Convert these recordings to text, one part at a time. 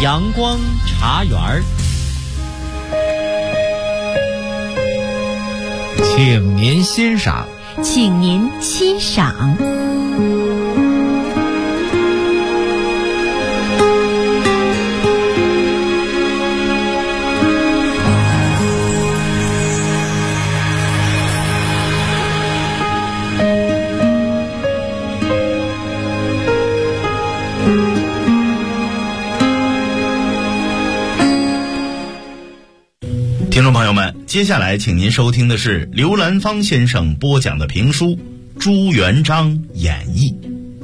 阳光茶园儿，请您欣赏， 请您欣赏。 听众朋友们，接下来请您收听的是刘兰芳先生播讲的评书《朱元璋演义》。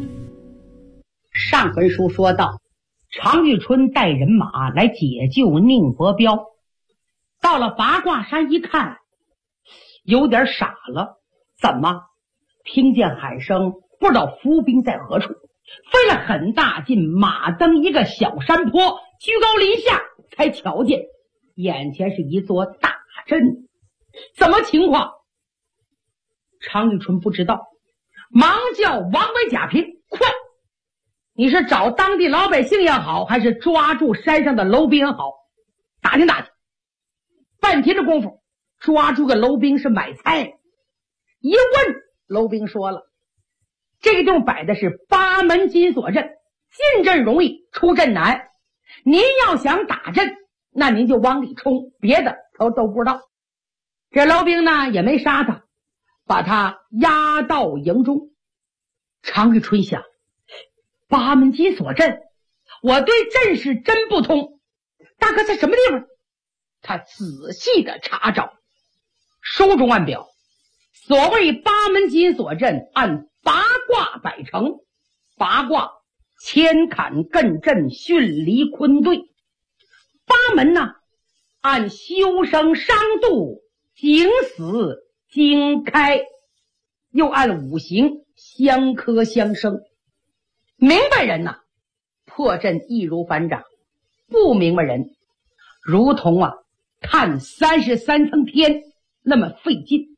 上回书说到，常遇春带人马来解救宁伯彪，到了八卦山一看，有点傻了。怎么？听见喊声，不知道伏兵在何处，费了很大劲，马登一个小山坡，居高临下才瞧见眼前是一座大阵。怎么情况？常遇春不知道，忙叫王维贾平，快！你是找当地老百姓也好，还是抓住山上的楼兵也好，打听打听。半天的功夫，抓住个楼兵是买菜。一问，楼兵说了，这个地方摆的是八门金锁阵，进阵容易，出阵难。您要想打阵，那您就往里冲，别的他都不知道。这楼兵呢也没杀他，把他押到营中。常遇春想，八门金锁阵，我对阵势真不通，大哥在什么地方？他仔细的查找，书中暗表，所谓八门金锁阵，按八卦摆成。八卦牵坎艮震巽离坤兑，八门呢按修生伤度景死经开，又按五行相克相生。明白人呐，破阵易如反掌；不明白人，如同看33层天那么费劲。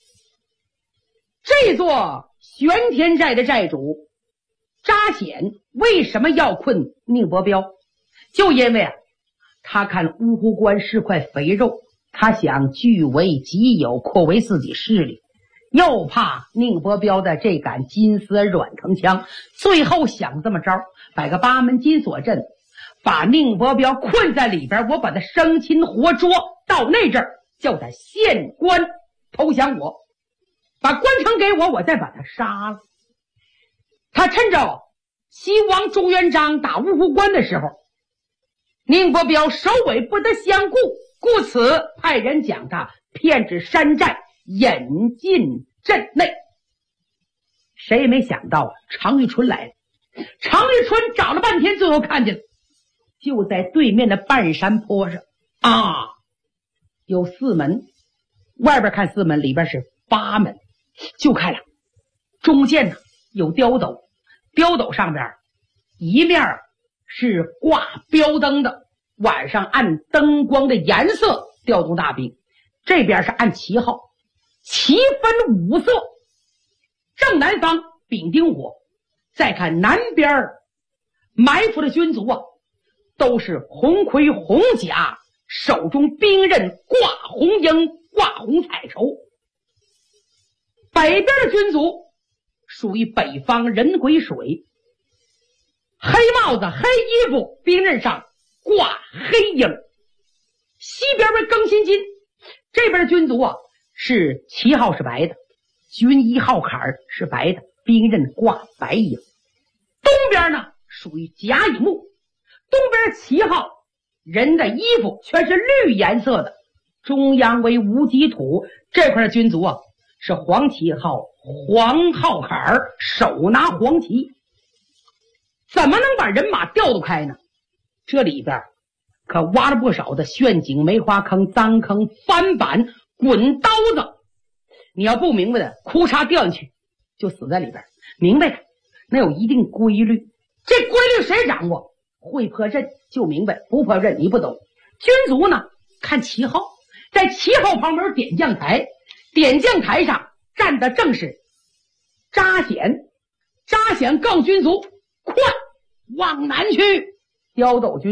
这座玄天寨的寨主扎显为什么要困宁伯彪？就因为他看乌湖关是块肥肉，他想据为己有，扩为自己势力，又怕宁伯彪的这杆金丝软藤枪，最后想这么着，摆个八门金锁阵，把宁伯彪困在里边，我把他生擒活捉，到那阵儿叫他献官投降我，把官城给我，我再把他杀了。他趁着西王朱元璋打乌湖关的时候，宁伯彪首尾不得相顾，故此派人将他骗至山寨，引进阵内。谁也没想到常遇春来了。常遇春找了半天，最后看见了，就在对面的半山坡上有4门，外边看4门，里边是8门。就看了中间呢有雕斗，雕斗上边一面是挂标灯的，晚上按灯光的颜色调动大兵，这边是按旗号，旗分5色，正南方丙丁火。再看南边埋伏的军卒都是红盔红甲，手中兵刃挂红缨挂红彩绸。北边的军卒属于北方人癸水，黑帽子黑衣服，兵刃上挂黑缨。西边为庚辛金，这边的军卒是旗号是白的，军衣号坎是白的，兵刃挂白缨。东边呢属于甲乙木，东边旗号人的衣服全是绿颜色的，中央为无极土，这块的军卒是黄旗号，黄号坎，手拿黄旗。怎么能把人马调度开呢？这里边可挖了不少的陷阱、梅花坑、脏坑、翻板、滚刀子。你要不明白的，哭嚓掉进去就死在里边。明白的那有一定规律，这规律谁掌握？会破阵就明白，不破阵你不懂。军卒呢看旗号，在旗号旁边点将台，点将台上站的正是扎显。扎显告军卒快往南去。刁斗军卒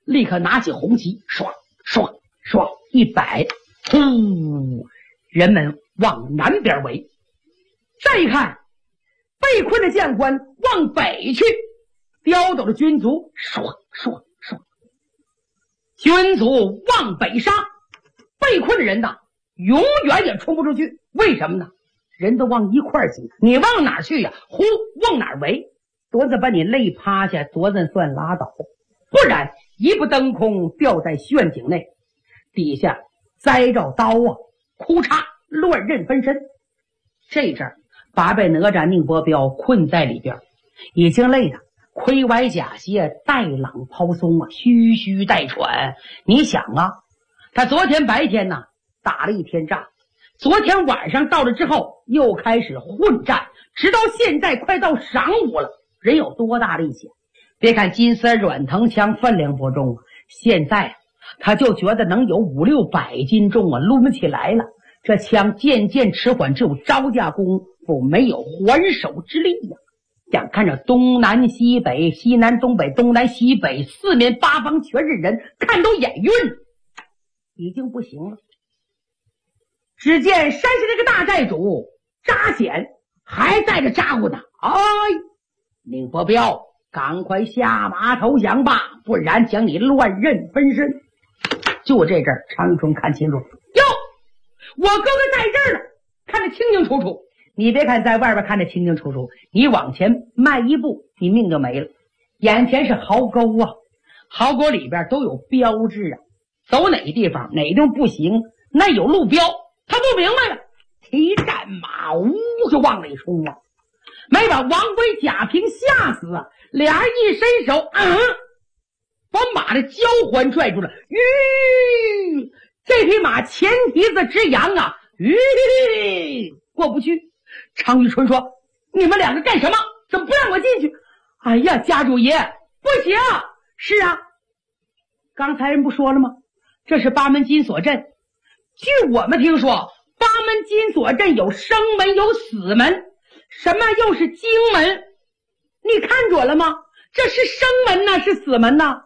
立刻拿起红旗，唰唰唰一摆，呼，人们往南边围。再一看，被困的将官往北去，刁斗的军卒唰唰唰，军卒往北杀，被困的人呐，永远也冲不出去。为什么呢？人都往一块挤，你往哪去呀？呼，往哪围？多子把你累趴下，多子算拉倒，不然一步登空，掉在陷阱内，底下栽着刀啊，哭嚓，乱刃分身。这阵儿把被哪吒、宁伯彪困在里边，已经累得盔崴甲歇，带朗抛松啊，吁吁带喘。你想啊，他昨天白天呢打了一天仗，昨天晚上到了之后又开始混战，直到现在快到晌午了，人有多大力气？别看金丝软藤枪分量不重啊，现在他就觉得能有500-600斤重啊，抡不起来了。这枪渐渐迟缓，只有招架功夫，没有还手之力呀。眼看着东南西北、西南东北、东南西北四面八方全是人，看都眼晕，已经不行了。只见山上这个大寨主扎显还在这咋呼呢，哎，宁伯彪，赶快下马投降吧，不然将你乱刃分身。就这阵儿，常遇春看清楚，哟，我哥哥在这儿呢，看得清清楚楚。你别看在外边看得清清楚楚，你往前迈一步，你命就没了。眼前是壕沟啊，壕沟里边都有标志啊，走哪地方哪地方不行，那有路标。他不明白了，提战马呜就往里冲啊，没把王贵、贾平吓死啊！俩人一伸手，把马的交环拽住了。这匹马前蹄子直扬啊，过不去。常遇春说：“你们两个干什么？怎么不让我进去？”哎呀，家主爷，不行！是啊，刚才人不说了吗？这是八门金锁阵。据我们听说，八门金锁阵有生门有死门，什么又是经门？你看准了吗？这是生门呢，是死门呢？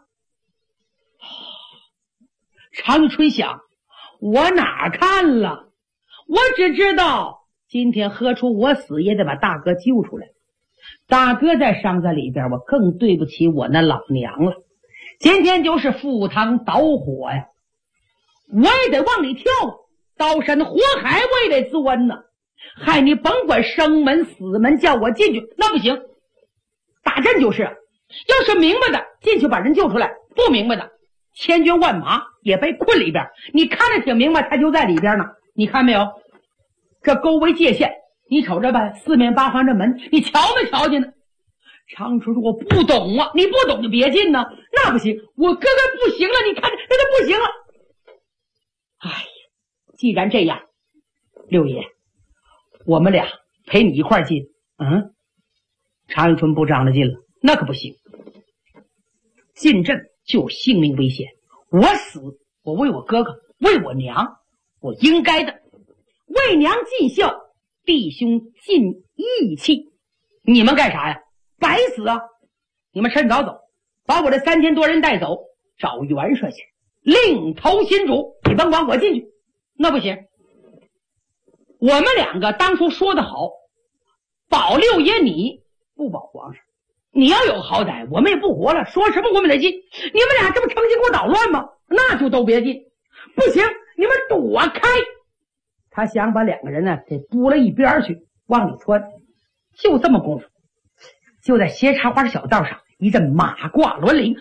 常遇春想，我哪看了？我只知道今天喝出我死也得把大哥救出来。大哥在伤在里边，我更对不起我那老娘了。今天就是赴汤蹈火呀，我也得往里跳，刀山火海我也得钻呢。嗨，你甭管生门死门，叫我进去那不行。打阵就是，要是明白的进去把人救出来，不明白的千军万马也被困里边。你看着挺明白，他就在里边呢。你看没有？这沟为界限，你瞅着吧，四面八方这门，你瞧没瞧见呢？常春说：“我不懂啊，你不懂就别进呢。”那不行，我哥哥不行了，你看那就不行了。哎呀，既然这样，六爷，我们俩陪你一块进。常遇春不张罗进了，那可不行。进阵就有性命危险，我死，我为我哥哥，为我娘，我应该的。为娘尽孝，弟兄尽义气。你们干啥呀？白死啊！你们趁早走，把我这3000多人带走，找元帅去，另投新主。你甭管我进去，那不行。我们两个当初说的好，保六爷你，不保皇上。你要有好歹，我们也不活了，说什么我们得进。你们俩这不成心给我捣乱吗？那就都别进。不行，你们躲开。他想把两个人呢给拨了一边去，往里窜。就这么功夫，就在斜插花小道上，一阵马挂銮铃，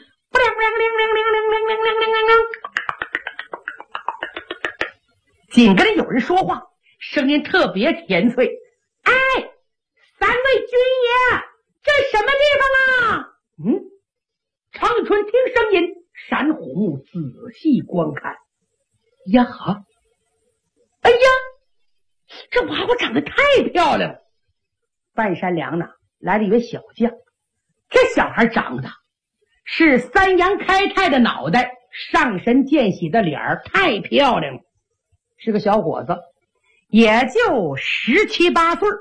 紧跟着有人说话，声音特别甜脆：“哎，三位军爷，这什么地方啊？”常遇春听声音，闪虎目仔细观看，呀哈！哎呀，这娃娃长得太漂亮了。半山梁呢来了一位小将，这小孩长得是三阳开泰的脑袋，上神见喜的脸儿，太漂亮了。是个小伙子，也就17、18岁，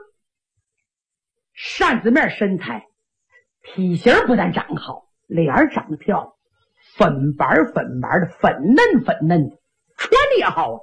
扇子面身材，体型不但长好，脸儿长得漂亮。 粉白粉白的，粉嫩粉嫩的，穿的也好啊。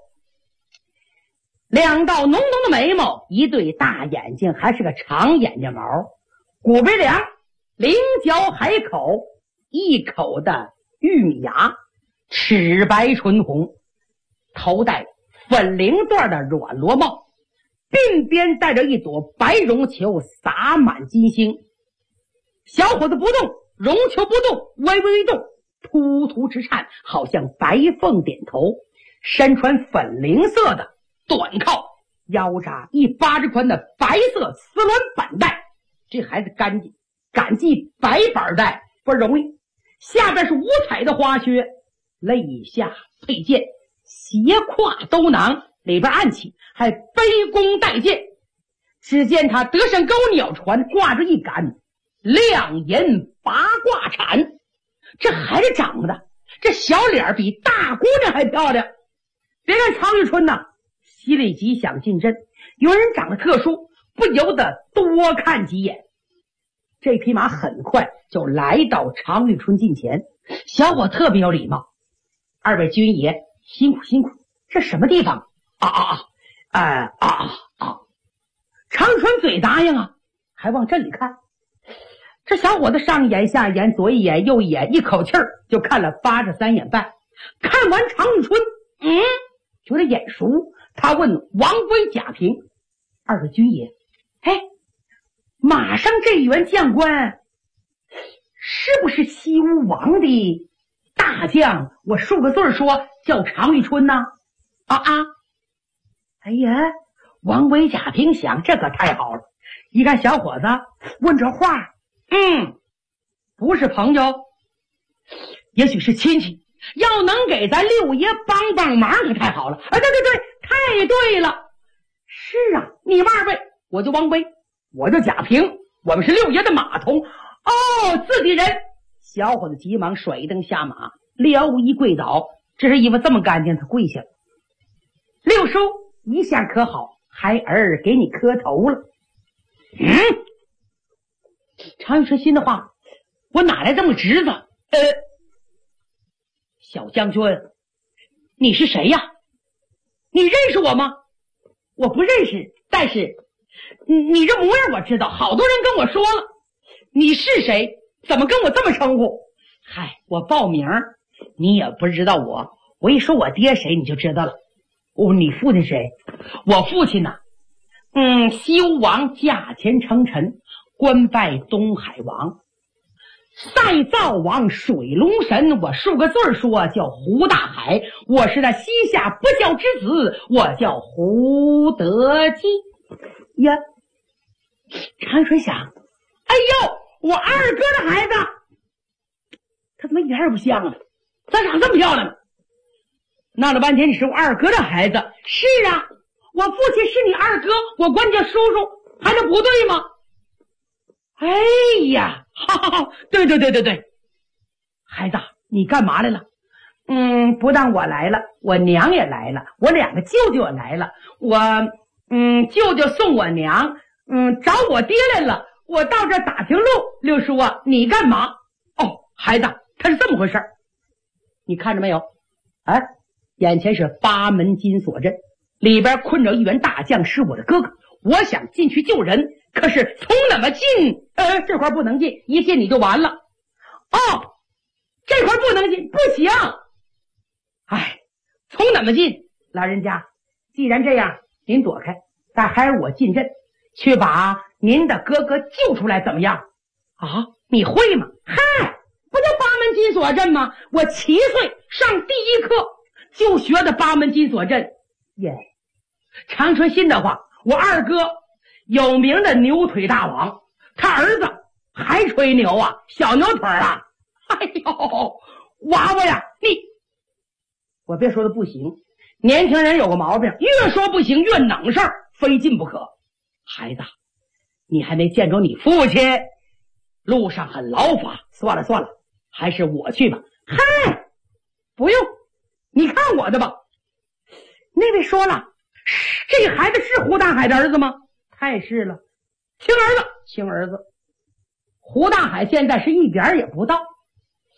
两道浓浓的眉毛，一对大眼睛，还是个长眼睛毛，骨鼻梁，菱角海口，一口的玉米牙，齿白唇红，头戴粉绫缎的软罗帽，鬓边带着一朵白绒球，洒满金星。小伙子不动，绒球不动，微微一动，突突直颤，好像白凤点头。身穿粉绫色的短靠，腰扎一巴掌宽的白色丝纶板带，这孩子干净，敢系白板带不容易。下边是五彩的花靴，肋下佩剑，斜挎兜囊，里边暗器，还背弓带箭。只见他德胜钩鸟船挂着一杆亮银八卦铲，这孩子长得这小脸比大姑娘还漂亮。别看常遇春呐，心里极想进阵，有人长得特殊，不由得多看几眼。这匹马很快就来到常遇春近前，小伙特别有礼貌：“二位军爷辛苦辛苦，这什么地方？”常遇春嘴答应啊，还往镇里看。这小伙子上眼下眼，左一眼右一眼，一口气儿就看了83眼半。看完常遇春，觉得眼熟，他问王威、贾平：“二位军爷，马上这一员将官是不是西吴王的大将？我数个字说叫常遇春呢？”哎呀，王威、贾平想，这可太好了。一看小伙子问这话，不是朋友，也许是亲戚，要能给咱六爷帮帮忙可太好了。对，太对了。是啊，你们二位，我叫王威，我叫贾平，我们是六爷的马童。自己人。小伙子急忙甩蹬下马，撩衣跪倒，这身衣服这么干净，他跪下了。六叔一下可好，孩儿给你磕头了。常遇春心的话，我哪来这么侄子？小将军，你是谁呀？你认识我吗？我不认识，但是你这模样我知道，好多人跟我说了。你是谁？怎么跟我这么称呼？我报名，你也不知道我一说我爹谁你就知道了。你父亲谁？我父亲呢？西吴王驾前称臣，官拜东海王。赛灶王水龙神，我数个字说叫胡大海。我是那西夏不孝之子，我叫胡德基呀。常遇春想，我二哥的孩子，他怎么一点也不像啊？咋长这么漂亮呢？闹了半天你是我二哥的孩子。是啊，我父亲是你二哥，我管你叫叔叔，还能不对吗？对，孩子，你干嘛来了？不但我来了，我娘也来了，我两个舅舅也来了。我舅舅送我娘找我爹来了，我到这打听路。六叔啊，你干嘛？孩子，他是这么回事，你看着没有？眼前是八门金锁阵，里边困着一员大将，是我的哥哥。我想进去救人，可是从哪么进？这块不能进，一进你就完了。这块不能进，不行。从哪么进？老人家，既然这样，您躲开，但还是我进阵，去把您的哥哥救出来，怎么样？你会吗？不叫八门金锁阵吗？我7岁上第一课就学的八门金锁阵。常春心的话，我二哥有名的牛腿大王，他儿子还吹牛啊，小牛腿啊。娃娃呀，我别说的不行，年轻人有个毛病，越说不行越能事儿，非进不可。孩子，你还没见着你父亲，路上很劳乏，算了，还是我去吧。不用，你看我的吧。那位说了，这个孩子是胡大海的儿子吗？太是了，亲儿子。胡大海现在是一点也不到。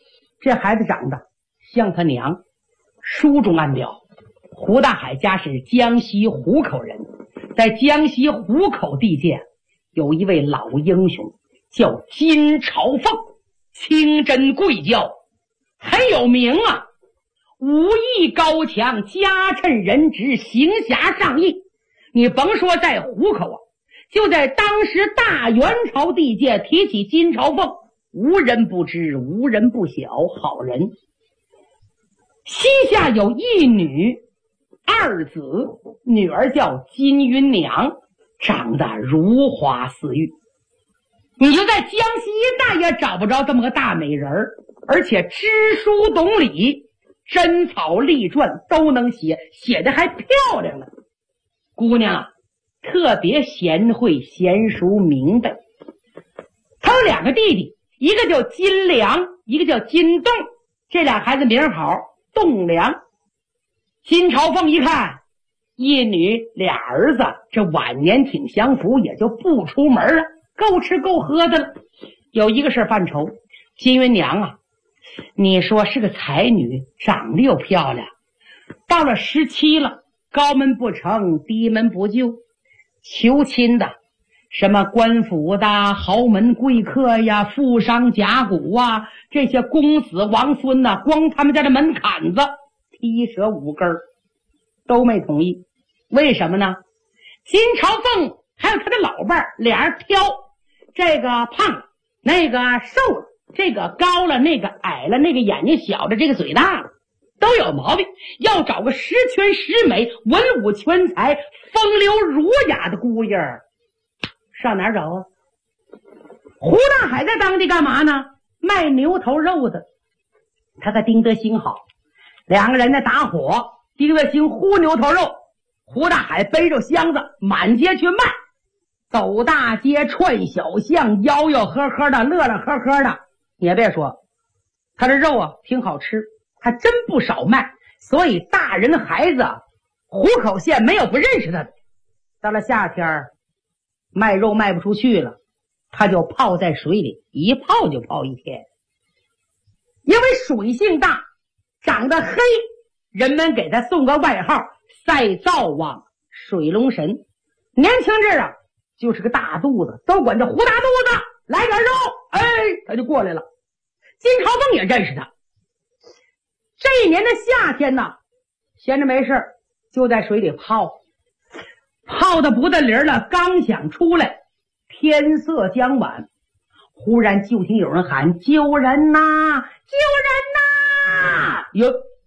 这孩子长得像他娘。书中暗表，胡大海家是江西湖口人，在江西湖口地界有一位老英雄，叫金朝凤，清真贵教，很有名啊，武艺高强，家趁人直，行侠仗义。你甭说在湖口啊，就在当时大元朝地界，提起金朝凤，无人不知，无人不晓，好人。膝下有一女二子，女儿叫金云娘，长得如花似玉。你就在江西一带也找不着这么个大美人儿，而且知书懂礼，真草隶篆都能写，写得还漂亮呢。姑娘啊，特别贤惠贤淑明白。她有2个弟弟，一个叫金良，一个叫金栋，这俩孩子名好，栋梁。金朝凤一看一女俩儿子，这晚年挺相符，也就不出门了，够吃够喝的了。有一个事犯愁，金云娘啊，你说是个才女，长得又漂亮，到了17了，高门不成低门不就，求亲的什么官府的豪门贵客呀，富商贾贾啊，这些公子王孙呐，光他们家的门槛子踢折5根都没同意。为什么呢？金朝凤还有他的老伴儿，俩人挑，这个胖了，那个瘦了，这个高了，那个矮了，那个眼睛小的，这个嘴大了，都有毛病。要找个十全十美、文武全才、风流儒雅的姑爷儿，上哪儿找啊？胡大海在当地干嘛呢？卖牛头肉的。他和丁德兴好，2个人呢打伙，丁德兴烀牛头肉，胡大海背着箱子满街去卖，走大街串小巷，吆吆喝喝的，乐乐呵呵的。你也别说，他这肉啊挺好吃，还真不少卖，所以大人孩子湖口县没有不认识他的。到了夏天卖肉卖不出去了，他就泡在水里，一泡就泡1天。因为水性大，长得黑，人们给他送个外号赛灶王、水龙神。年轻阵啊就是个大肚子，都管这胡大肚子，来点肉，哎，他就过来了。金朝凤也认识他。这一年的夏天呢，闲着没事就在水里泡，泡的不得灵了，刚想出来，天色将晚，忽然就听有人喊：救人呐，救人呐！哟，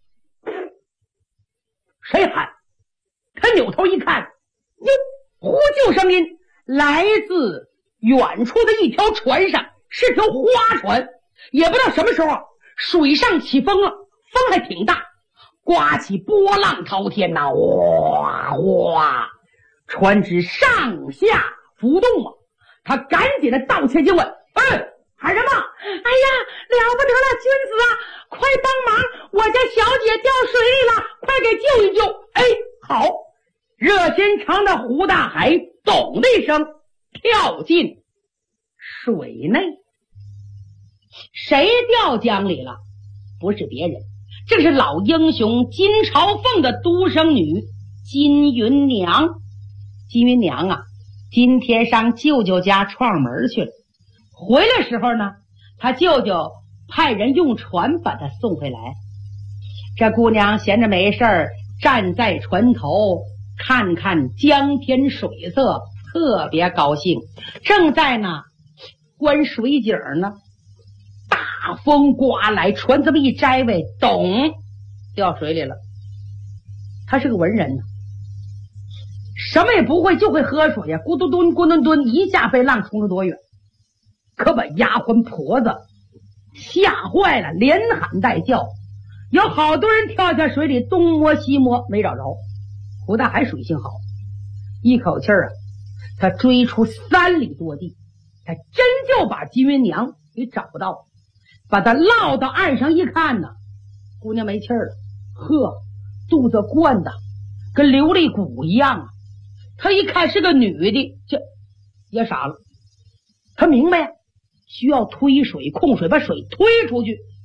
谁喊？他扭头一看，哟，呼救声音来自远处的一条船上，是条花船。也不知道什么时候水上起风了，风还挺大，刮起波浪滔天呐，哗哗，船只上下浮动啊。他赶紧的道歉就问：喊什么？哎呀，了不得了，君子啊，快帮忙，我家小姐掉水里了，快给救一救。哎，好。热心肠的胡大海咚的一声跳进水内。谁掉江里了？不是别人，正是老英雄金朝凤的独生女金云娘。金云娘啊，今天上舅舅家串门去了，回来时候呢，他舅舅派人用船把她送回来。这姑娘闲着没事儿，站在船头看看江天水色，特别高兴。正在呢观水景呢，大风刮来，船这么一摘位，咚，掉水里了。他是个文人呢，什么也不会，就会喝水呀，咕嘟墩咕嘟墩，一下被浪冲了多远，可把丫鬟婆子吓坏了，连喊带叫。有好多人跳下水里，东摸西摸没找着。胡大海水性好，一口气啊，他追出3里多地，他真就把金云娘给找到了。把他捞到岸上一看呢，姑娘没气儿了，呵，肚子灌的跟琉璃骨一样啊。他一看是个女的，这也傻了。他明白呀，需要推水控水，把水推出去，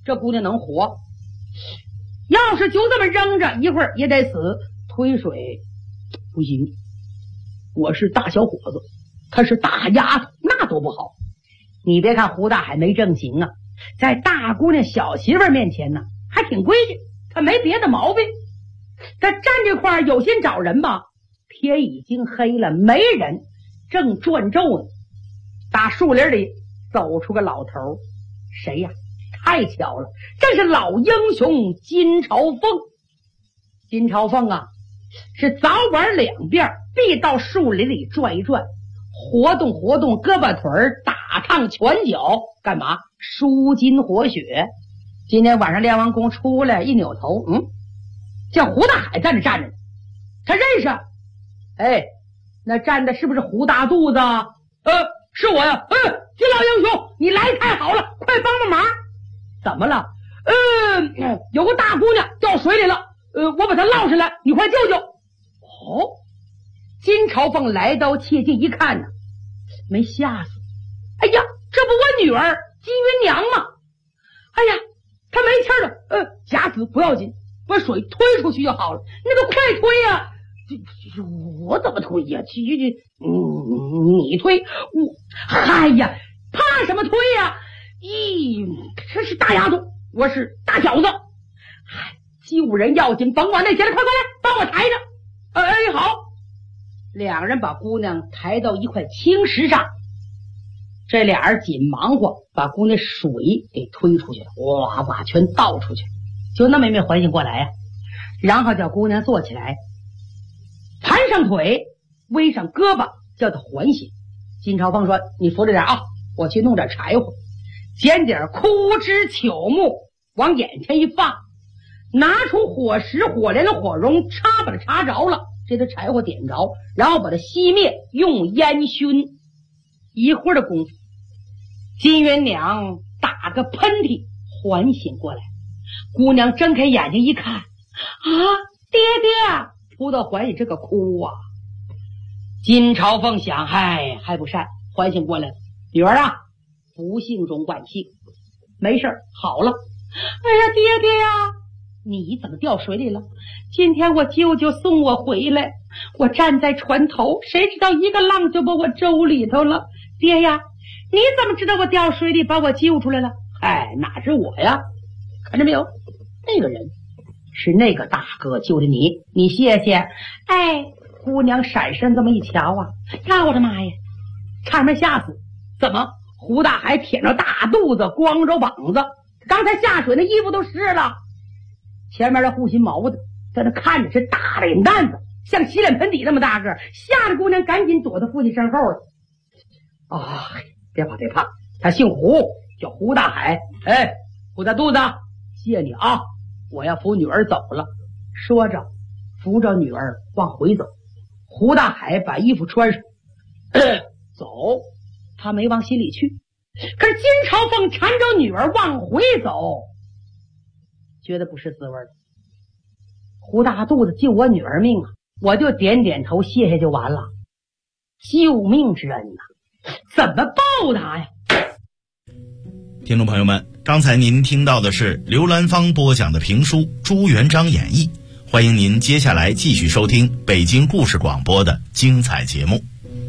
这姑娘能活。要是就这么扔着，一会儿也得死。推水不行，我是大小伙子，她是大丫头，那多不好。你别看胡大海没正形啊，在大姑娘小媳妇面前呢，还挺规矩，他没别的毛病。他站这块儿有心找人吧，天已经黑了，没人，正转咒呢。打树林里走出个老头，谁呀？太巧了，这是老英雄金朝凤。金朝凤啊，是早晚两遍必到树林里转一转，活动活动胳膊腿儿，打趟拳脚，干嘛？舒筋活血。今天晚上练完功出来，一扭头，见胡大海在那站着呢，他认识。哎，那站的是不是胡大肚子？是我呀。金老英雄，你来太好了，快帮帮忙。怎么了？有个大姑娘掉水里了，我把她捞上来，你快救救。哦，金朝凤来到切近一看呢，没吓死。哎呀，这不我女儿金云娘吗？哎呀，她没气了，假死不要紧，把水推出去就好了。那个快推呀！我怎么推呀？你推我？哎呀，怕什么推呀？这是大丫头，我是大小子。救人要紧，甭管那些了，快过来帮我抬着。好。两人把姑娘抬到一块青石上，这俩人紧忙活把姑娘水给推出去了，哇哇全倒出去，就那么也没缓醒过来呀。然后叫姑娘坐起来，盘上腿，围上胳膊，叫她缓醒。金朝凤说：“你扶着点啊，我去弄点柴火，捡点枯枝朽木，往眼前一放，拿出火石、火镰的火绒，把它插着了，这个柴火点着，然后把它熄灭，用烟熏。一会儿的功夫，金元娘打个喷嚏，缓醒过来。姑娘睁开眼睛一看，啊，爹爹！扑到怀里这个哭啊！金朝凤想，还不善，缓醒过来了。女儿啊，不幸中万幸，没事好了。哎呀，爹爹呀，你怎么掉水里了？今天我舅舅送我回来，我站在船头，谁知道一个浪就把我周里头了。爹呀，你怎么知道我掉水里把我救出来了？哪是我呀？看着没有，那个人是那个大哥救的你，你谢谢。姑娘闪身这么一瞧啊，呀我的妈呀，差点吓死。怎么胡大海舔着大肚子，光着膀子，刚才下水那衣服都湿了。前面的护心毛的在那看着，是大脸蛋子，像洗脸盆底那么大个，吓得姑娘赶紧躲到父亲身后了。别怕，他姓胡，叫胡大海。胡大肚子，谢你啊，我要扶女儿走了。说着扶着女儿往回走。胡大海把衣服穿上，走，他没往心里去。可是金朝凤缠着女儿往回走，觉得不是滋味了。胡大肚子救我女儿命啊，我就点点头谢谢就完了。救命之恩啊，怎么报答呀？ 听众朋友们，刚才您听到的是刘兰芳播讲的评书《朱元璋演义》，欢迎您接下来继续收听北京故事广播的精彩节目。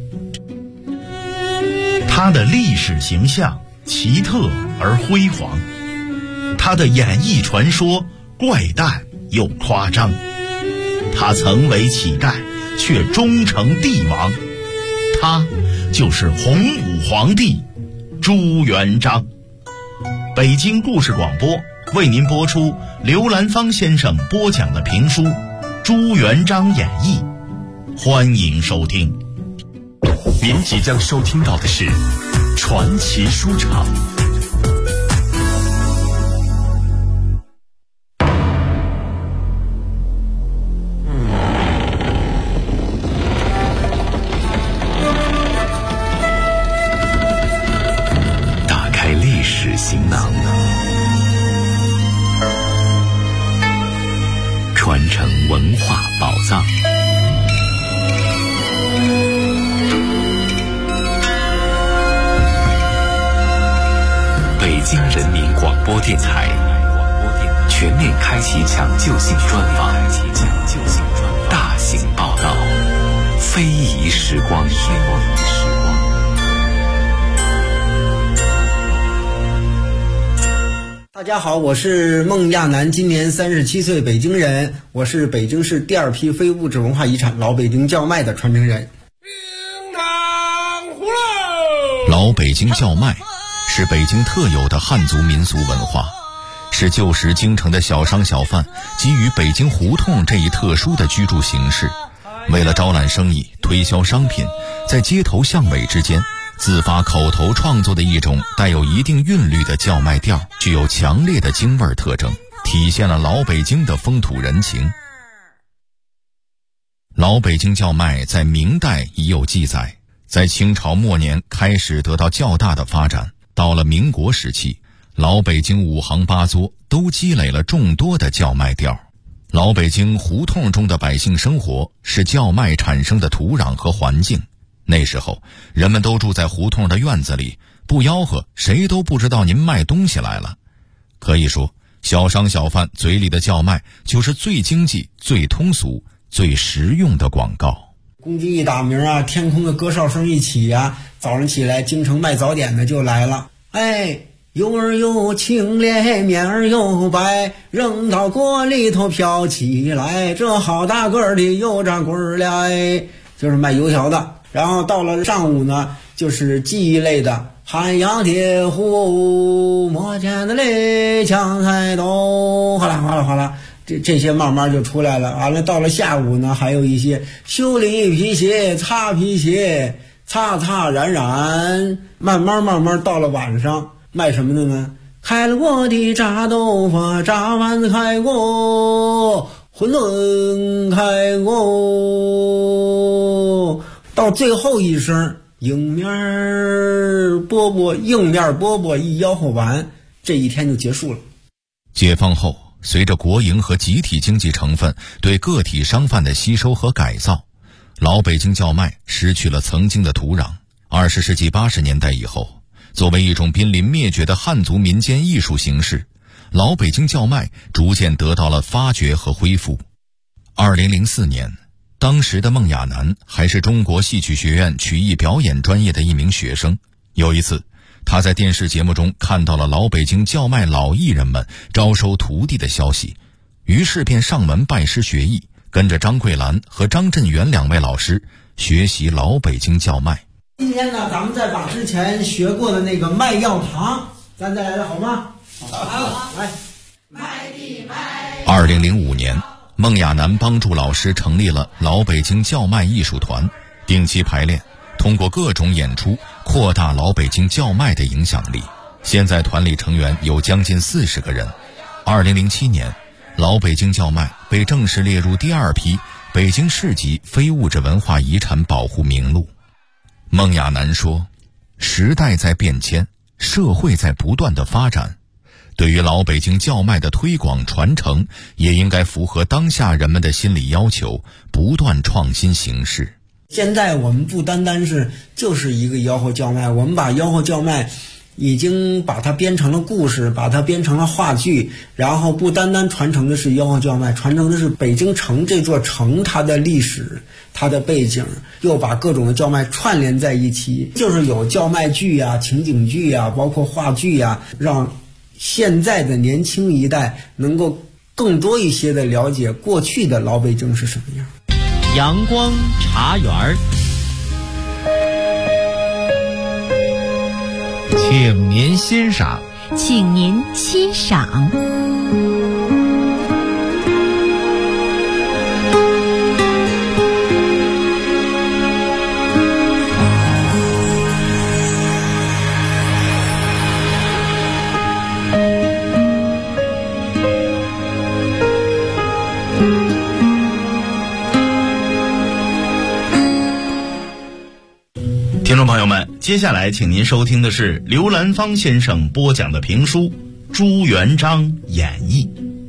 他的历史形象奇特而辉煌，他的演艺传说怪诞又夸张，他曾为乞丐却终成帝王，他就是洪武皇帝朱元璋。北京故事广播为您播出刘兰芳先生播讲的评书《朱元璋演义》，欢迎收听。 您即将收听到的是传奇书场。打开历史行囊，传承文化宝藏。 京人民广播电台全面开启抢救性专访，大型报道，非遗时光。 大家好，我是孟亚楠，今年37岁，北京人。我是北京市第2批非物质文化遗产老北京叫卖的传承人。 老北京叫卖是北京特有的汉族民俗文化，是旧时京城的小商小贩基于北京胡同这一特殊的居住形式，为了招揽生意、推销商品，在街头巷尾之间自发口头创作的一种带有一定韵律的叫卖调，具有强烈的京味特征，体现了老北京的风土人情。老北京叫卖在明代已有记载，在清朝末年开始得到较大的发展，到了民国时期，老北京五行八作都积累了众多的叫卖调。老北京胡同中的百姓生活是叫卖产生的土壤和环境，那时候人们都住在胡同的院子里，不吆喝谁都不知道您卖东西来了。可以说，小商小贩嘴里的叫卖就是最经济、最通俗、最实用的广告。 公鸡一打鸣啊，天空的歌哨声一起啊，早上起来京城卖早点的就来了。油儿又清咧，面儿又白，扔到锅里头飘起来，这好大个儿的油炸棍儿嘞，就是卖油条的。然后到了上午呢，就是技艺类的，汉阳铁壶磨尖的嘞，抢菜刀，哗啦哗啦哗啦，这些慢慢就出来了。完了到了下午呢，还有一些修理皮鞋、擦皮鞋、擦擦染染，慢慢到了晚上卖什么的呢？开了锅的炸豆腐，炸丸子开锅，馄饨开锅，到最后一声硬面饽饽一吆喝完，这一天就结束了。 解放后，随着国营和集体经济成分对个体商贩的吸收和改造，老北京叫卖失去了曾经的土壤。20世纪80年代以后，作为一种濒临灭绝的汉族民间艺术形式，老北京叫卖逐渐得到了发掘和恢复。2004年，当时的孟亚楠还是中国戏曲学院曲艺表演专业的一名学生。有一次，他在电视节目中看到了老北京叫卖老艺人们招收徒弟的消息，于是便上门拜师学艺，跟着张桂兰和张振元2位老师学习老北京叫卖。 今天呢，咱们再把之前学过的那个卖药堂，咱再来了好吗？好，来。 2005年，孟亚楠帮助老师成立了老北京叫卖艺术团，定期排练，通过各种演出扩大老北京叫卖的影响力。现在团里成员有将近40个人。2007年，老北京叫卖被正式列入第2批北京市级非物质文化遗产保护名录。孟亚楠说，时代在变迁，社会在不断的发展，对于老北京叫卖的推广传承，也应该符合当下人们的心理要求，不断创新形式。 现在我们不单单就是一个吆喝叫卖，我们把吆喝叫卖已经把它编成了故事，把它编成了话剧，然后不单单传承的是吆喝叫卖，传承的是北京城这座城它的历史、它的背景，又把各种的叫卖串联在一起，就是有叫卖剧啊、情景剧啊，包括话剧啊，让现在的年轻一代能够更多一些的了解过去的老北京是什么样。 阳光茶园，请您欣赏。 请您欣赏。 听众朋友们，接下来请您收听的是刘兰芳先生播讲的评书《朱元璋演义》。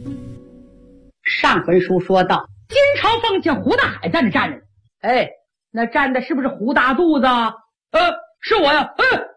上回书说到，金朝凤姐胡大海在那站着，那站的是不是胡大肚子？是我呀。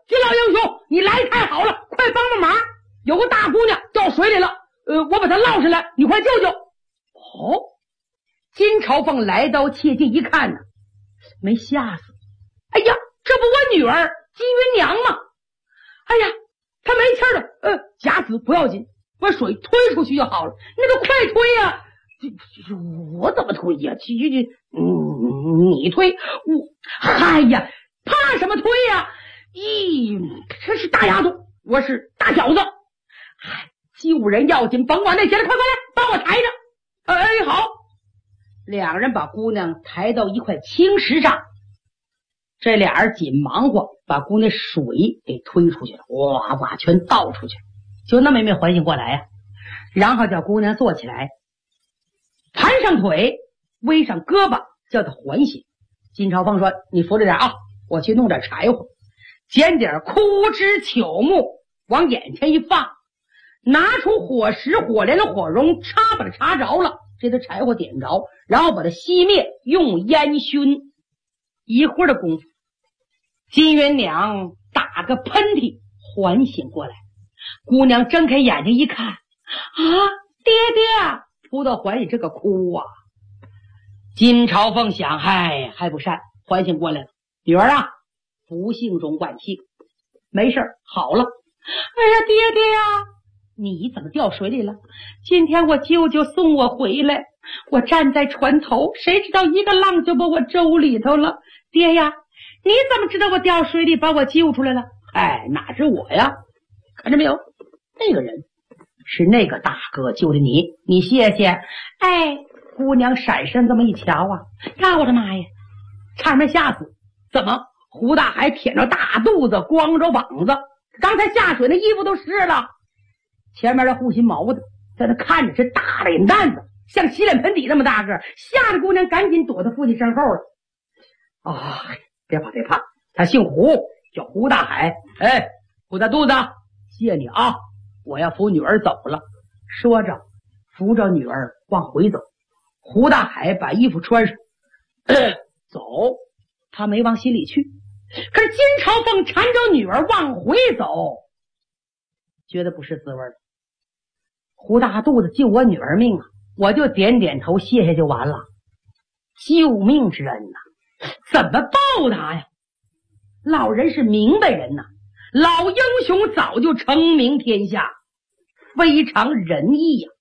金老英雄，你来太好了，快帮帮忙！有个大姑娘掉水里了，我把她捞上来，你快救救！哦，金朝凤来到切近一看呢，没吓死。哎呀，这不我女儿金云娘吗？哎呀，她没气了，假死不要紧，把水推出去就好了。那个快推呀！我怎么推呀？你推我？哎呀，怕什么推呀？这是大丫头，我是大小子。救人要紧，甭管那些了，快来，帮我抬着。哎，好。两人把姑娘抬到一块青石上，这俩人紧忙活，把姑娘水给推出去了，哇哇全倒出去，就那么没缓醒过来呀。然后叫姑娘坐起来，盘上腿，围上胳膊，叫她缓醒。金朝凤说：“你扶着点啊，我去弄点柴火，捡点枯枝朽木，往眼前一放，拿出火石、火镰的火绒，把它插着了，这个柴火点着，然后把它熄灭，用烟熏。一会儿的功夫，金元娘打个喷嚏，缓醒过来。姑娘睁开眼睛一看，啊，爹爹！扑到怀里这个哭啊！金朝凤想，还不善，缓醒过来了。女儿啊，不幸中万幸，没事好了。哎呀，爹爹呀，你怎么掉水里了？今天我舅舅送我回来，我站在船头，谁知道一个浪就把我周里头了。爹呀，你怎么知道我掉水里把我救出来了？哪是我呀？看着没有，那个人是那个大哥救的你，你谢谢。姑娘闪身这么一瞧啊，我的妈呀，差点吓死！怎么胡大海腆着大肚子，光着膀子，刚才下水那衣服都湿了。前面的护心毛的在那看着，这大脸蛋子像洗脸盆底那么大个，吓得姑娘赶紧躲到父亲身后了。别怕别怕，他姓胡，叫胡大海。胡大肚子，谢你啊，我要扶女儿走了。说着扶着女儿往回走。胡大海把衣服穿上，走，他没往心里去。可是金朝凤缠着女儿往回走，觉得不是滋味了。胡大肚子救我女儿命啊，我就点点头谢谢就完了。救命之恩呐，怎么报答呀？老人是明白人呐，老英雄早就成名天下，非常仁义呀。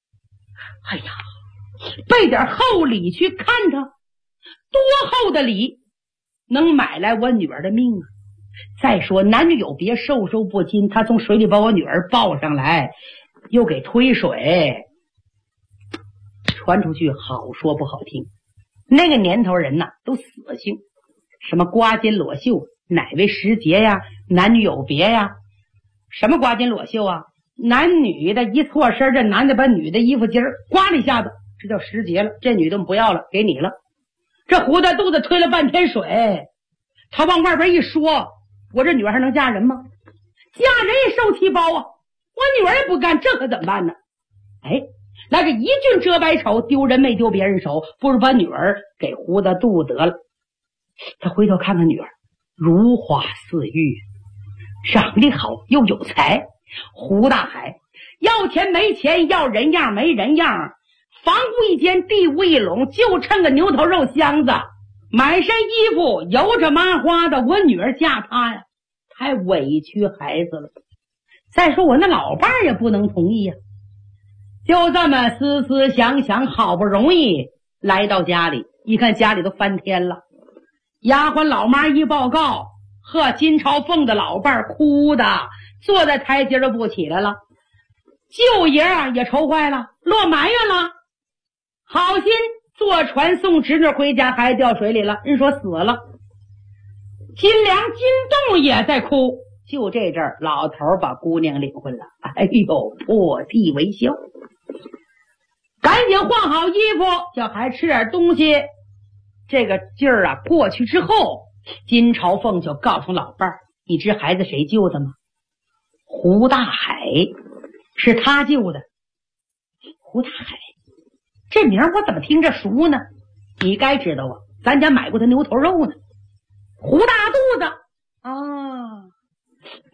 备点厚礼去看他，多厚的礼能买来我女儿的命啊？再说男女有别，授受不亲，他从水里把我女儿抱上来，又给推水，传出去好说不好听。那个年头人呐都死性，什么刮肩裸袖，哪位时节呀，男女有别呀。什么刮肩裸袖啊？男女的一错身，这男的把女的衣服襟刮了一下子，这叫时节了，这女的不要了，给你了。这胡大肚子推了半天水，他往外边一说，我这女儿还能嫁人吗？嫁人也受气包啊，我女儿也不干，这可怎么办呢？来个一俊遮百丑，丢人没丢别人手，不如把女儿给胡大肚得了。他回头看看女儿，如花似玉，长得好又有才。胡大海要钱没钱，要人样没人样，房屋一间，地屋一垄，就趁个牛头肉箱子，满身衣服油着麻花的，我女儿嫁他呀，太委屈孩子了。再说我那老伴也不能同意呀。就这么思思想想，好不容易来到家里，一看家里都翻天了。丫鬟老妈一报告，金朝凤的老伴哭的坐在台阶都不起来了。舅爷也愁坏了，落埋怨了，好心坐船送侄女回家，还掉水里了，人说死了。金良金洞也在哭。就这阵儿，老头把姑娘领回来了，破涕为笑，赶紧换好衣服，叫孩子吃点东西。这个劲儿啊过去之后，金朝凤就告诉老伴儿，你知孩子谁救的吗？胡大海，是他救的。胡大海这名我怎么听着熟呢？你该知道啊，咱家买过他牛头肉呢。胡大肚子啊，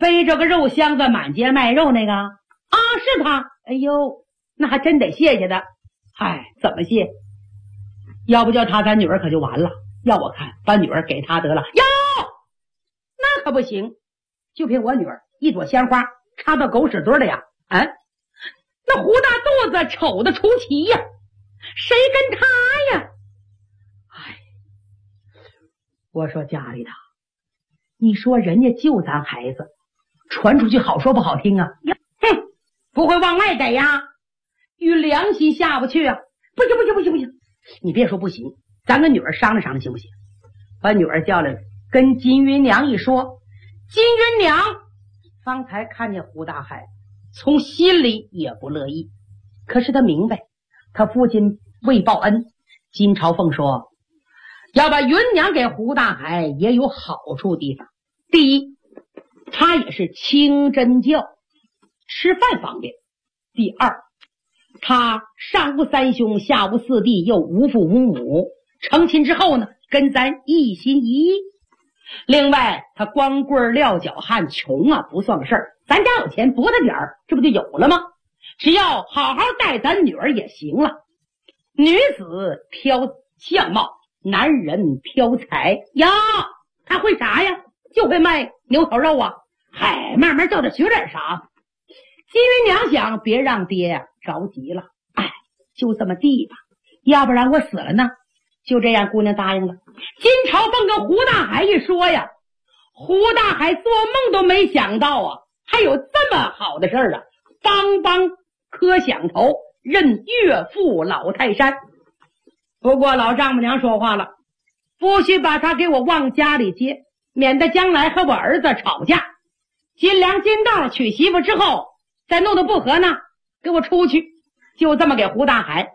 背着个肉箱子满街卖肉那个啊，是他。哎呦，那还真得谢谢他。嗨，怎么谢？要不叫他，咱女儿可就完了。要我看，把女儿给他得了。哟，那可不行，就凭我女儿一朵鲜花插到狗屎堆里呀！啊，那胡大肚子丑的出奇呀，谁跟他呀？哎，我说家里的，你说人家就咱孩子，传出去好说不好听啊，哼，不会往外逮呀，与良心下不去啊！不行不行不行不行，你别说不行，咱跟女儿商量商量行不行？把女儿叫来了，跟金云娘一说，金云娘方才看见胡大海，从心里也不乐意，可是他明白，他父亲为报恩，金朝凤说要把云娘给胡大海也有好处地方。第一，他也是清真教，吃饭方便；第二，他上无三兄，下无四弟，又无父无母，成亲之后呢，跟咱一心一意。另外，他光棍撂脚汉，穷啊不算个事儿，咱家有钱多大点儿，这不就有了吗？只要好好带咱女儿也行了。女子挑相貌，男人挑财呀，他会啥呀？就会卖牛头肉啊！嗨，慢慢叫他学点啥。金云娘想，别让爹呀着急了，哎，就这么地吧，要不然我死了呢。就这样，姑娘答应了。金朝凤跟胡大海一说呀，胡大海做梦都没想到啊，还有这么好的事儿啊！帮帮磕响头，认岳父老泰山。不过老丈母娘说话了，不许把他给我往家里接，免得将来和我儿子吵架。金梁金道娶媳妇之后，再弄得不和呢，给我出去。就这么给胡大海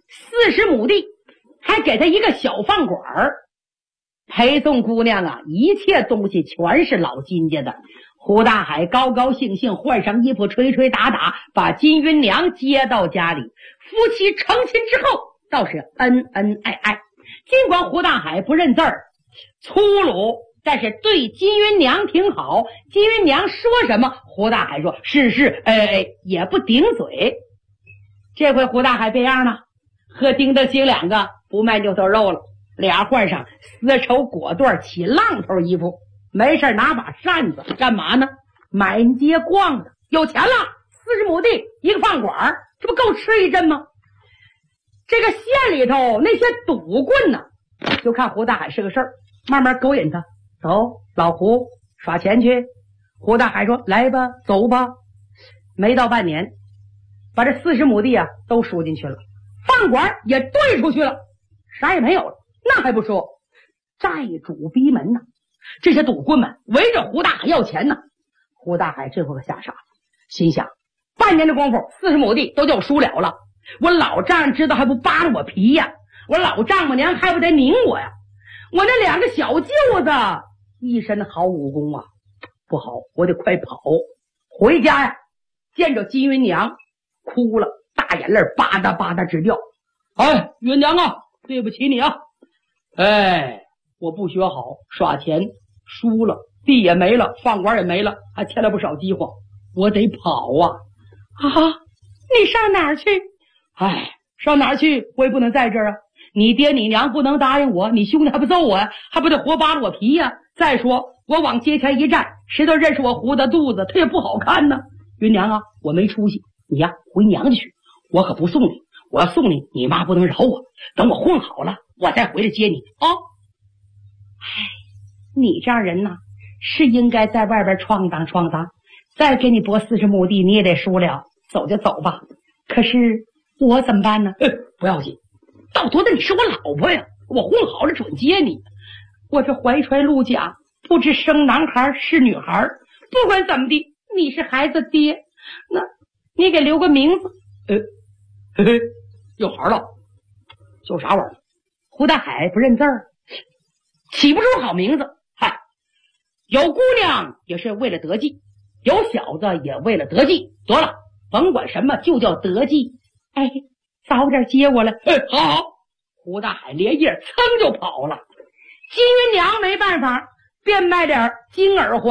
40亩地，还给他一个小饭馆儿，陪送姑娘啊，一切东西全是老金家的。胡大海高高兴兴换上衣服，吹吹打打，把金云娘接到家里。夫妻成亲之后，倒是恩恩爱爱。尽管胡大海不认字儿，粗鲁，但是对金云娘挺好。金云娘说什么，胡大海说是是，也不顶嘴。这回胡大海变样了，和丁德兴两个不卖牛头肉了，俩换上丝绸裹缎起浪头衣服，没事拿把扇子干嘛呢？满街逛的，有钱了，40亩地一个饭馆，这不够吃一阵吗？这个县里头那些赌棍呢，就看胡大海是个事儿，慢慢勾引他，走，老胡耍钱去。胡大海说来吧，走吧。没到半年，把这40亩地啊都输进去了，饭馆也兑出去了，啥也没有了。那还不说，债主逼门呢，这些赌棍们围着胡大海要钱呢。胡大海这会可吓傻了，心想半年的功夫40亩地都叫我输了了，我老丈人知道还不扒了我皮呀，我老丈母娘还不得拧我呀，我那2个小舅子一身好武功啊，不好，我得快跑回家呀。见着金云娘哭了，大眼泪吧嗒吧嗒直掉。哎，云娘啊，对不起你啊，我不学好，耍钱输了，地也没了，饭馆也没了，还欠了不少饥荒，我得跑啊。你上哪儿去？上哪儿去？我也不能在这儿啊，你爹你娘不能答应我，你兄弟还不揍我呀，还不得活扒了我皮呀。再说我往街前一站，谁都认识我胡大肚子，他也不好看呢。云娘啊，我没出息，你呀回娘家去，我可不送你，我要送你，你妈不能饶我，等我混好了我再回来接你啊。你这样人呐，是应该在外边闯荡闯荡，再给你拨40亩地你也得输了，走就走吧。可是我怎么办呢？不要紧，到多大你是我老婆呀，我混好了准接你。我这怀揣陆甲，不知生男孩是女孩，不管怎么地，你是孩子爹，那你给留个名字。有孩了，叫啥玩意儿？胡大海不认字儿，起不出好名字。有姑娘也是为了得计，有小子也为了得计，得了，甭管什么，就叫得计。早点接我来。好。胡大海连夜噌就跑了。金云娘没办法，便卖点金耳环，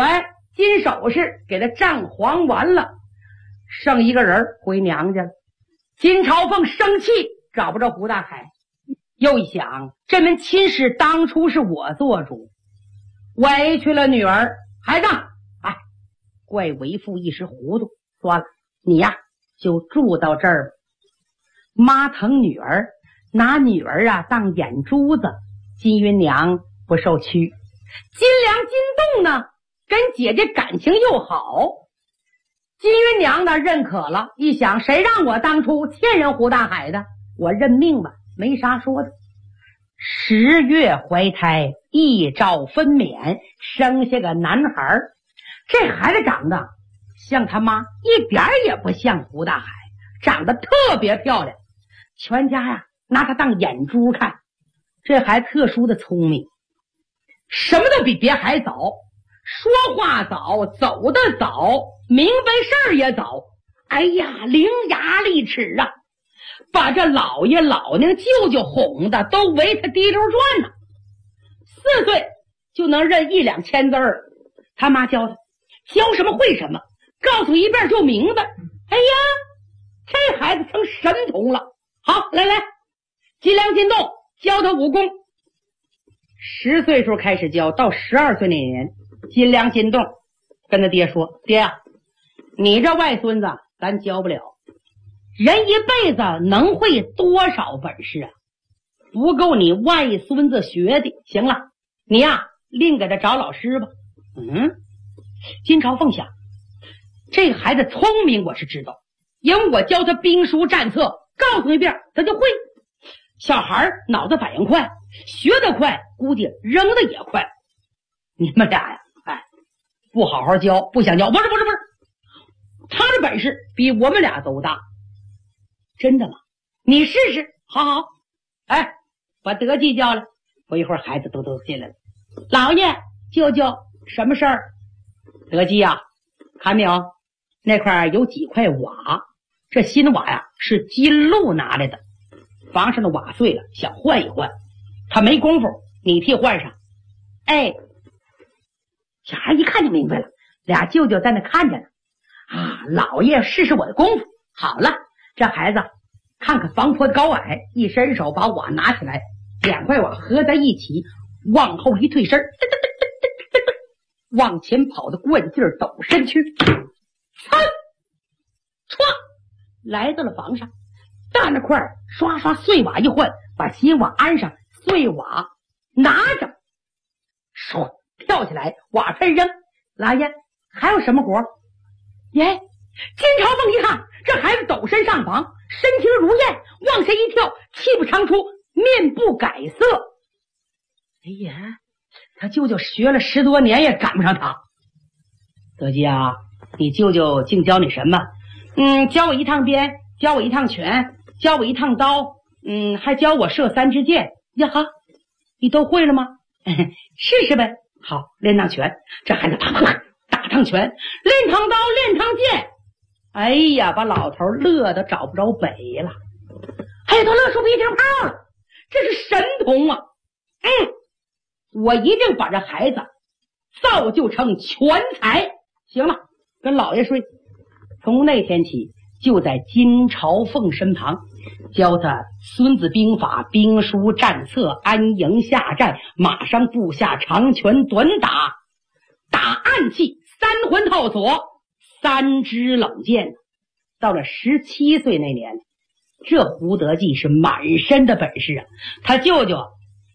金首饰给他账还完了，剩一个人回娘家了。金朝凤生气，找不着胡大海，又一想，这门亲事当初是我做主，委屈了女儿。孩子，哎，怪为父一时糊涂，算了，你呀就住到这儿吧。妈疼女儿，拿女儿啊当眼珠子。金云娘不受屈，金良金栋呢跟姐姐感情又好，金云娘呢认可了，一想谁让我当初欠人胡大海的，我认命吧，没啥说的。10月怀胎，一朝分娩，生下个男孩。这孩子长得像他妈，一点也不像胡大海，长得特别漂亮，全家呀拿他当眼珠看。这孩子特殊的聪明，什么都比别孩子早，说话早，走得早，明白事儿也早。哎呀，伶牙俐齿啊，把这老爷老娘舅舅哄的都围他滴溜转呢。4岁就能认1、2千字儿，他妈教他，教什么会什么，告诉一遍就明白。哎呀，这孩子成神童了。好，来来，金良金栋教他武功。10岁时候开始教，到12岁那年，金良金栋跟他爹说，爹啊，你这外孙子咱教不了，人一辈子能会多少本事啊，不够你外孙子学的。行了，你呀另给他找老师吧。金朝凤想，这个孩子聪明我是知道，因为我教他兵书战策，告诉一遍他就会。小孩脑子反应快，学得快，估计扔的也快。你们俩呀，哎，不好好教，不想教，不是，他的本事比我们俩都大。真的吗？你试试。好，哎，把德记叫来。不一会儿孩子都进来了。老爷，舅舅，什么事儿？德记啊，看没有，那块有几块瓦，这新瓦呀是金鹿拿来的，房上的瓦碎了，想换一换，他没工夫，你替换上。哎，小孩一看就明白了，俩舅舅在那看着呢。啊，老爷试试我的功夫。好了，这孩子看看房坡的高矮，一伸手把瓦拿起来，2块瓦合在一起，往后一退身，往前跑的惯劲儿，抖身躯，唰，来到了房上，大那块刷刷碎瓦一换，把新瓦安上，碎瓦拿着，唰跳起来，瓦片扔。老爷还有什么活？耶！金朝凤一看这孩子抖身上房，身轻如燕，往下一跳，气不长出，面不改色。哎呀，他舅舅学了10多年也赶不上他。德基啊，你舅舅净教你什么？教我一趟鞭，教我一趟拳，教我一趟刀，还教我射3支箭。呀哈，你都会了吗？试试呗。好，练趟拳。这孩子啪啪啪打趟拳，练趟刀，练趟剑。哎呀，把老头乐得找不着北了。哎，都乐出鼻涕泡了。这是神童啊！我一定把这孩子造就成全才。行了，跟老爷睡。从那天起，就在金朝凤身旁教他《孙子兵法》、兵书战策、安营下寨、马上步下、长拳短打、打暗器、3魂套索、3支冷箭。到了17岁那年，这胡德记是满身的本事啊，他舅舅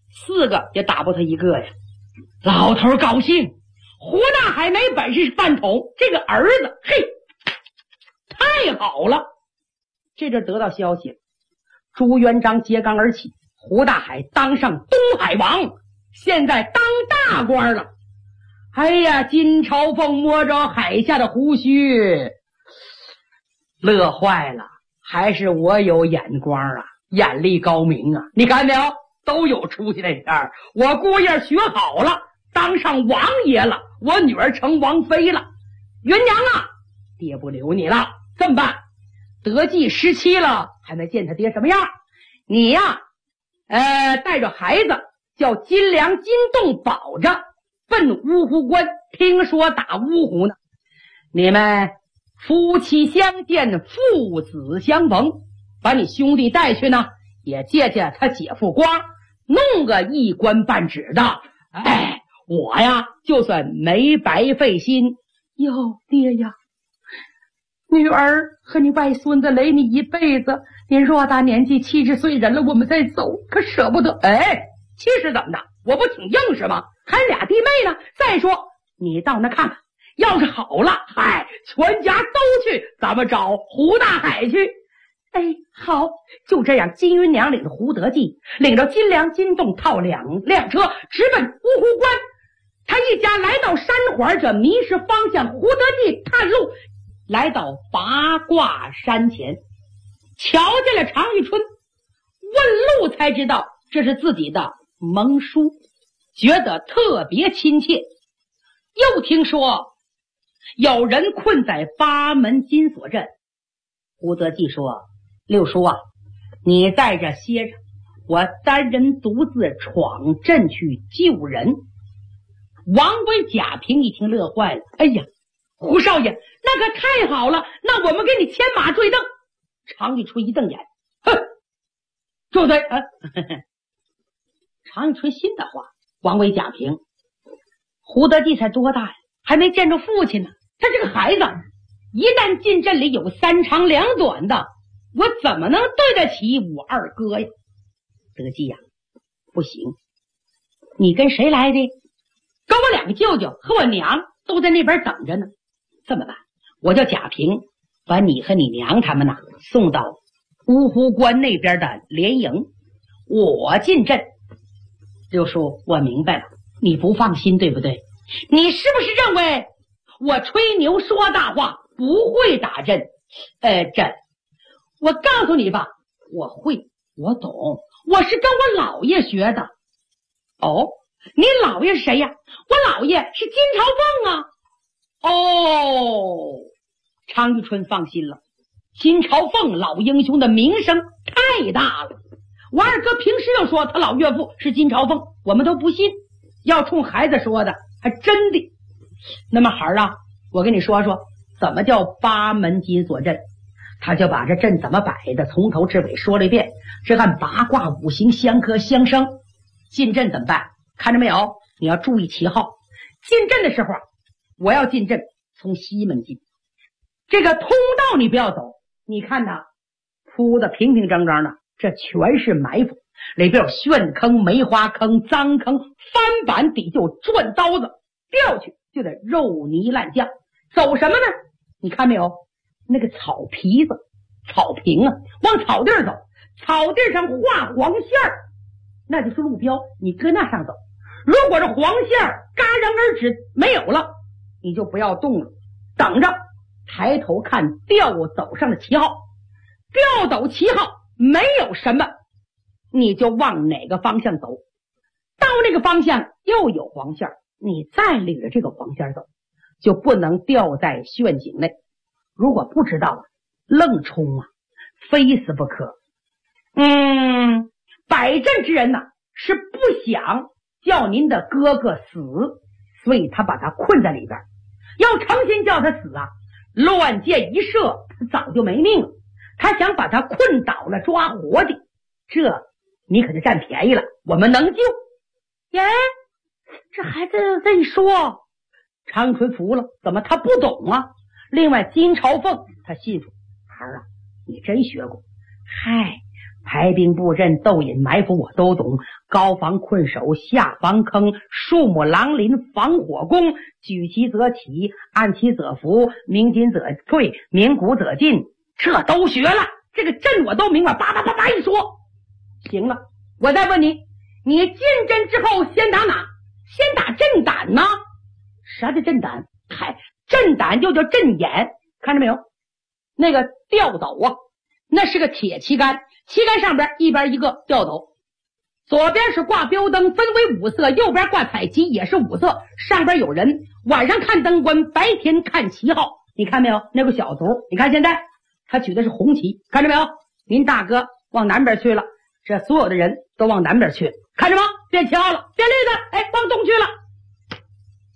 4个也打不他1个呀。老头高兴，胡大海没本事是饭桶，这个儿子嘿太好了。这阵得到消息了，朱元璋揭竿而起，胡大海当上东海王，现在当大官了。哎呀，金朝凤摸着海下的胡须乐坏了，还是我有眼光啊，眼力高明啊。你看没有，都有出息的事儿。我姑爷学好了，当上王爷了，我女儿成王妃了。云娘啊，爹不留你了，这么办，德记17了，还没见他爹什么样，你呀带着孩子叫金良金栋保着，奔乌湖关听说打芜湖呢。你们夫妻相见，父子相逢，把你兄弟带去呢，也借借他姐夫瓜，弄个一官半职的。哎，我呀就算没白费心。哟，爹呀，女儿和你外孙子累你一辈子，您偌大年纪70岁人了，我们再走可舍不得。哎，70怎么的？我不挺硬是吗？还俩弟妹呢。再说你到那看看，要是好了，嗨，全家都去，咱们找胡大海去。哎，好，就这样，金云娘领着胡德记，领着金良、金栋套2辆车，直奔芜湖关。他一家来到山环，这迷失方向，胡德记探路，来到八卦山前，瞧见了常遇春，问路才知道这是自己的盟叔，觉得特别亲切。又听说有人困在八门金锁镇，胡德记说：六叔啊，你在这歇着，我单人独自闯镇去救人。王威、贾平一听乐坏了，哎呀，胡少爷，那可太好了，那我们给你牵马坠镫。常遇春一瞪眼，哼，住嘴！常遇春心的话，王威、贾平，胡德记才多大呀，还没见着父亲呢，他这个孩子一旦进镇里有3长2短的，我怎么能对得起我二哥呀？德记呀，不行，你跟谁来的？跟我2个舅舅和我娘都在那边等着呢。这么办，我叫贾平把你和你娘他们呐送到芜湖关那边的联营，我进镇。六叔，我明白了，你不放心对不对？你是不是认为我吹牛说大话，不会打阵？朕，我告诉你吧，我会，我懂，我是跟我姥爷学的。哦，你姥爷是谁呀？我姥爷是金朝凤啊。哦，常遇春放心了，金朝凤老英雄的名声太大了。我二哥平时就说他老岳父是金朝凤，我们都不信，要冲孩子说的还真的。那么孩儿啊，我跟你说说怎么叫八门金锁阵。他就把这阵怎么摆的从头至尾说了一遍，是按八卦五行相克相生。进阵怎么办？看着没有？你要注意旗号。进阵的时候，我要进阵从西门进，这个通道你不要走，你看它铺的平平整整的，这全是埋伏，里边有旋坑、梅花坑、脏坑，翻板底就转刀子，掉去就得肉泥烂酱。走什么呢？你看没有？那个草皮子、草坪啊，往草地走，草地上画黄线儿，那就是路标，你搁那上走。如果这黄线儿戛然而止没有了，你就不要动了，等着抬头看吊斗上的旗号，吊斗旗号没有什么，你就往哪个方向走，到那个方向又有黄线，你再领着这个黄线走，就不能掉在陷阱内。如果不知道愣冲啊，非死不可。摆阵之人是不想叫您的哥哥死，所以他把他困在里边。要诚心叫他死啊，乱箭一射，他早就没命了。他想把他困倒了抓活的，这你可就占便宜了，我们能救。耶，这孩子这一说，常春服了，怎么他不懂啊？另外金朝凤他信服，孩儿啊，你真学过。嗨，排兵布阵、斗引埋伏我都懂，高防困守、下防坑、树木狼林、防火攻，举旗则起，按旗则伏，鸣金则退，鸣鼓则进，这都学了。这个阵我都明白，叭叭叭叭一说。行了，我再问你，你进阵之后先打哪？先打阵胆呢？啥叫阵胆？嗨，阵胆就叫阵眼，看着没有？那个吊斗啊，那是个铁旗杆，旗杆上边一边一个吊斗，左边是挂标灯，分为5色，右边挂彩旗也是5色，上边有人，晚上看灯光，白天看旗号。你看没有？那个小卒，你看现在他举的是红旗，看着没有？您大哥往南边去了，这所有的人都往南边去，看着吗？变旗号了，变绿的，哎，往东去了。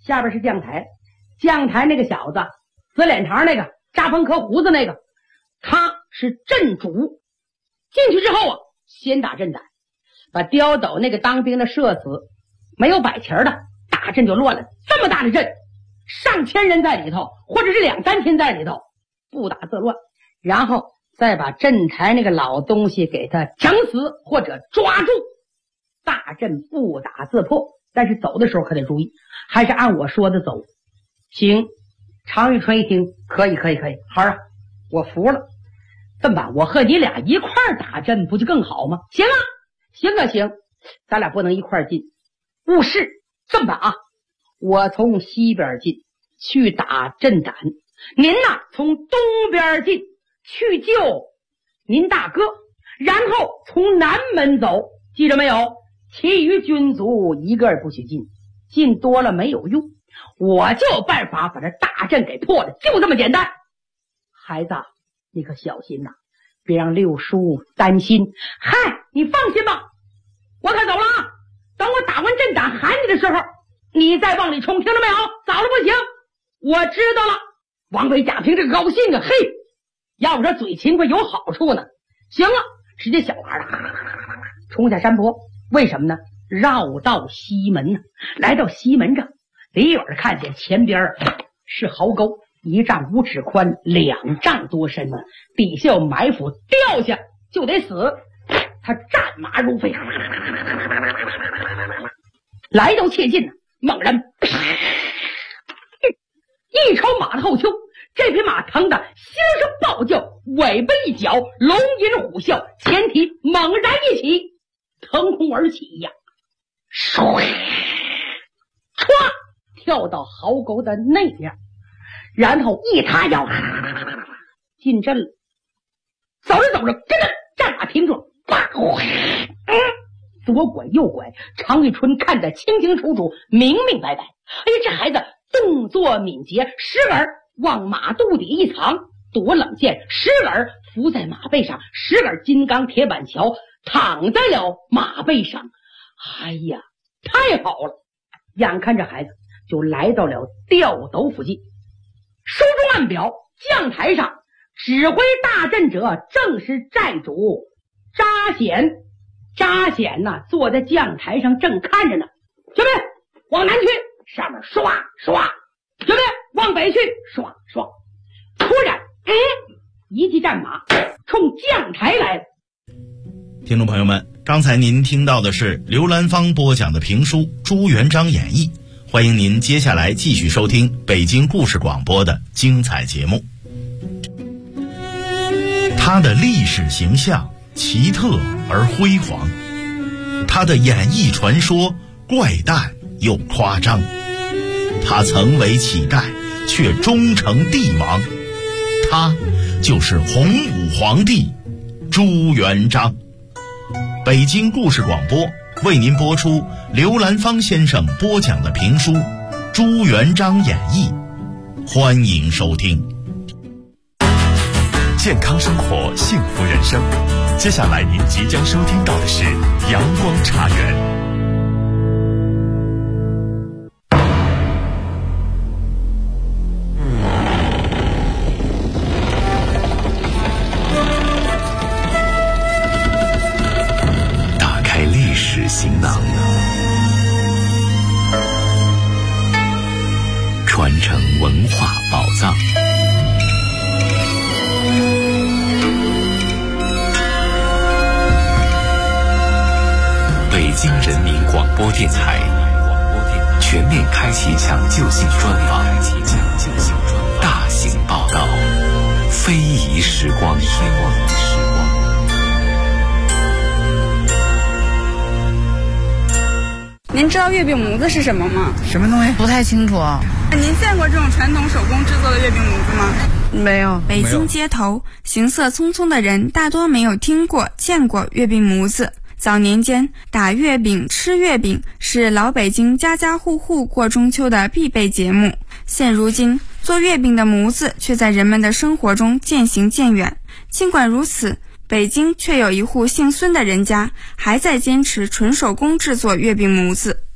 下边是将台，将台那个小子，紫脸膛那个，扎风壳胡子那个，他是镇主。进去之后啊，先打阵胆，把刁斗那个当兵的射死，没有摆旗的，大阵就乱了。这么大的阵，上千人在里头，或者是2、3千在里头，不打自乱。然后再把阵台那个老东西给他整死或者抓住，大阵不打自破。但是走的时候可得注意，还是按我说的走。行。常遇春一听，可以，孩儿啊，我服了。这么办，我和你俩一块儿打阵不就更好吗？行啊，行，咱俩不能一块儿进。务事这么办啊，我从西边进去打阵胆，您呐从东边进去救您大哥，然后从南门走，记着没有？其余军卒一个也不许进，进多了没有用，我就有办法把这大阵给破了，就这么简单。孩子，你可小心呐，别让六叔担心。嗨，你放心吧，我可走了啊！等我打完阵胆喊你的时候，你再往里冲，听着没有？早了不行。我知道了。王伟贾平这个高兴啊，嘿，要不说嘴勤快有好处呢。行了，直接小孩冲下山坡，为什么呢？绕到西门呢。来到西门这，离远看见前边是壕沟，1丈5尺宽，2丈多深呢，底下有埋伏，掉下就得死。他战马如飞，来到切近，猛然一抽马的后丘，这匹马疼得心声暴叫，尾巴一角，龙吟虎啸，前蹄猛然一起，腾空而起呀，唰，跳到壕沟的那边，然后一塌腰进阵了。走着走着，跟着战马停住，左拐右拐，常遇春看得清清楚楚，明明白白。哎呀，这孩子动作敏捷，时而往马肚底一藏躲冷箭，时而伏在马背上，时而金刚铁板桥躺在了马背上。哎呀，太好了！眼看着孩子就来到了吊斗附近，书中暗表，将台上指挥大阵者正是寨主扎显。扎显呐，坐在将台上正看着呢。兄弟，往南去，上面刷刷；兄弟，往北去，刷刷。突然，一骑战马冲将台来了。 听众朋友们，刚才您听到的是刘兰芳播讲的评书《朱元璋演义》，欢迎您接下来继续收听北京故事广播的精彩节目。他的历史形象奇特而辉煌，他的演艺传说怪诞又夸张，他曾为乞丐却终成帝王，他就是洪武皇帝朱元璋。北京故事广播为您播出刘兰芳先生播讲的评书《朱元璋演义》，欢迎收听。 健康生活，幸福人生。接下来您即将收听到的是阳光茶园。打开历史行囊，传承文化宝藏。北京人民广播电台全面开启抢救性专访，大型报道，非遗时光。 您知道月饼模子是什么吗？ 什么东西？不太清楚。 您见过这种传统手工制作的月饼模子吗？ 没有。 北京街头行色匆匆的人大多没有听过见过月饼模子。早年间，打月饼吃月饼是老北京家家户户过中秋的必备节目。现如今，做月饼的模子却在人们的生活中渐行渐远。尽管如此，北京却有一户姓孙的人家还在坚持纯手工制作月饼模子。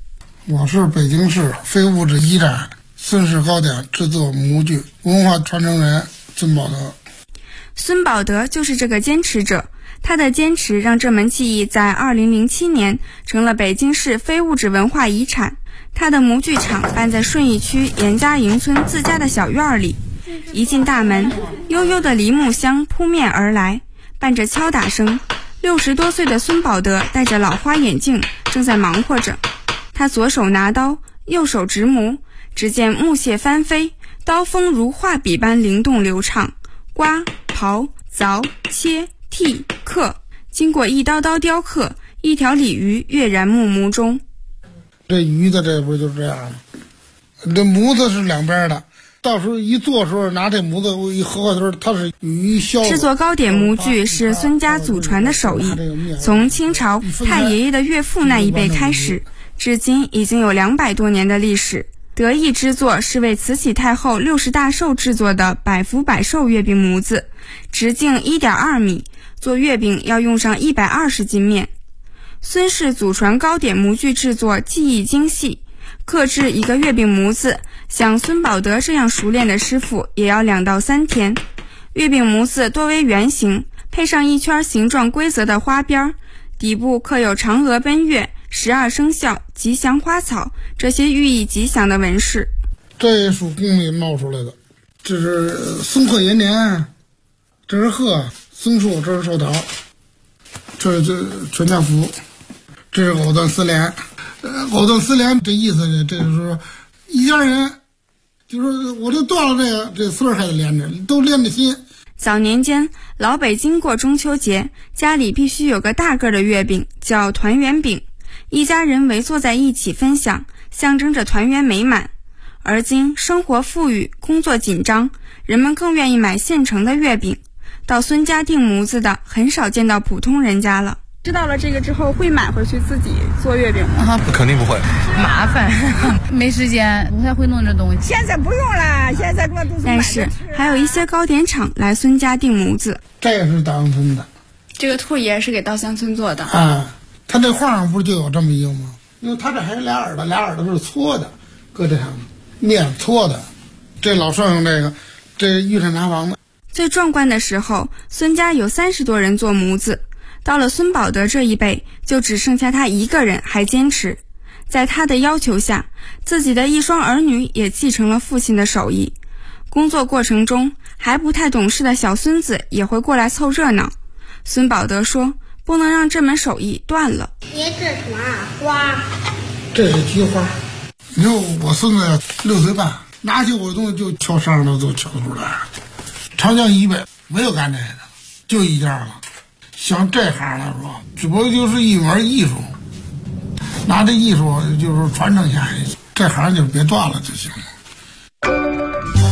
我是北京市非物质遗产孙氏糕点制作模具文化传承人孙宝德。 孙宝德就是这个坚持者，他的坚持让这门技艺在2007年成了北京市非物质文化遗产。他的模具厂办在顺义区严家营村自家的小院里，一进大门，悠悠的梨木香扑面而来，伴着敲打声，60多岁的孙宝德戴着老花眼镜，正在忙活着。他左手拿刀，右手执模，只见木屑翻飞，刀锋如画笔般灵动流畅，刮、刨、凿、切、剔、刻，经过一刀刀雕刻，一条鲤鱼跃然目目中。 这鱼的这不就是这样的？这模子是两边的，到时候一做的时候拿这模子一合的时候，它是鱼削。 制作糕点模具是孙家祖传的手艺，从清朝太爷爷的岳父那一辈开始，至今已经有200多年的历史。得意之作是为慈禧太后60大寿制作的百福百寿月饼模子，直径1.2米，做月饼要用上120斤面。孙氏祖传糕点模具制作技艺精细，刻制一个月饼模子，像孙宝德这样熟练的师傅也要2到3天。月饼模子多为圆形，配上一圈形状规则的花边，底部刻有嫦娥奔月、12生肖、吉祥花草这些寓意吉祥的纹饰。 这也属宫里冒出来的，这是松鹤延年，这是鹤，松树，这是寿桃，这全家福，这是藕断丝连。藕断丝连这意思呢，这就是说一家人，就是我这断了这丝还得连着，都连着心。 早年间，老北京过中秋节，家里必须有个大个的月饼，叫团圆饼，一家人围坐在一起分享，象征着团圆美满。而今生活富裕，工作紧张，人们更愿意买现成的月饼，到孙家订模子的很少见到普通人家了。知道了这个之后，会买回去自己做月饼吗？ 肯定不会， 麻烦，没时间，不太会弄这东西。 现在不用了，现在给我都是买着吃。 但是还有一些糕点厂来孙家订模子。 这也是稻香村的， 这个兔爷是给稻香村做的啊。他这画上不是就有这么一个吗？因为他这还有俩耳朵是搓的，搁这上面搓的。这老剩下这御膳茶房的。 最壮观的时候，孙家有30多人做模子。到了孙宝德这一辈，就只剩下他一个人还坚持。在他的要求下，自己的一双儿女也继承了父亲的手艺。工作过程中，还不太懂事的小孙子也会过来凑热闹。孙宝德说，不能让这门手艺断了。 这是什么花？ 这是菊花。你说我孙子6岁半，拿起我的东西就敲上头都敲出来了。长江以北没有干这个的，就一家了。像这行来说，只不过就是一门艺术，拿这艺术就是传承下去，这行就别断了就行了。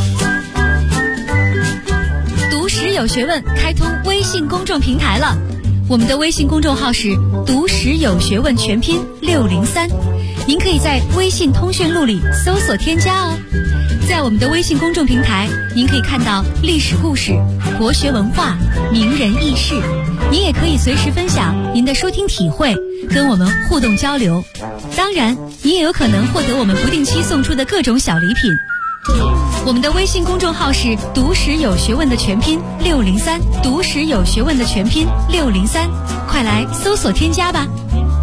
读史有学问开通微信公众平台了，我们的微信公众号是读史有学问全拼603，您可以在微信通讯录里搜索添加哦。在我们的微信公众平台，您可以看到历史故事、国学文化、名人轶事，您也可以随时分享您的收听体会，跟我们互动交流。当然，您也有可能获得我们不定期送出的各种小礼品。我们的微信公众号是读史有学问的全拼603，读史有学问的全拼603，快来搜索添加吧。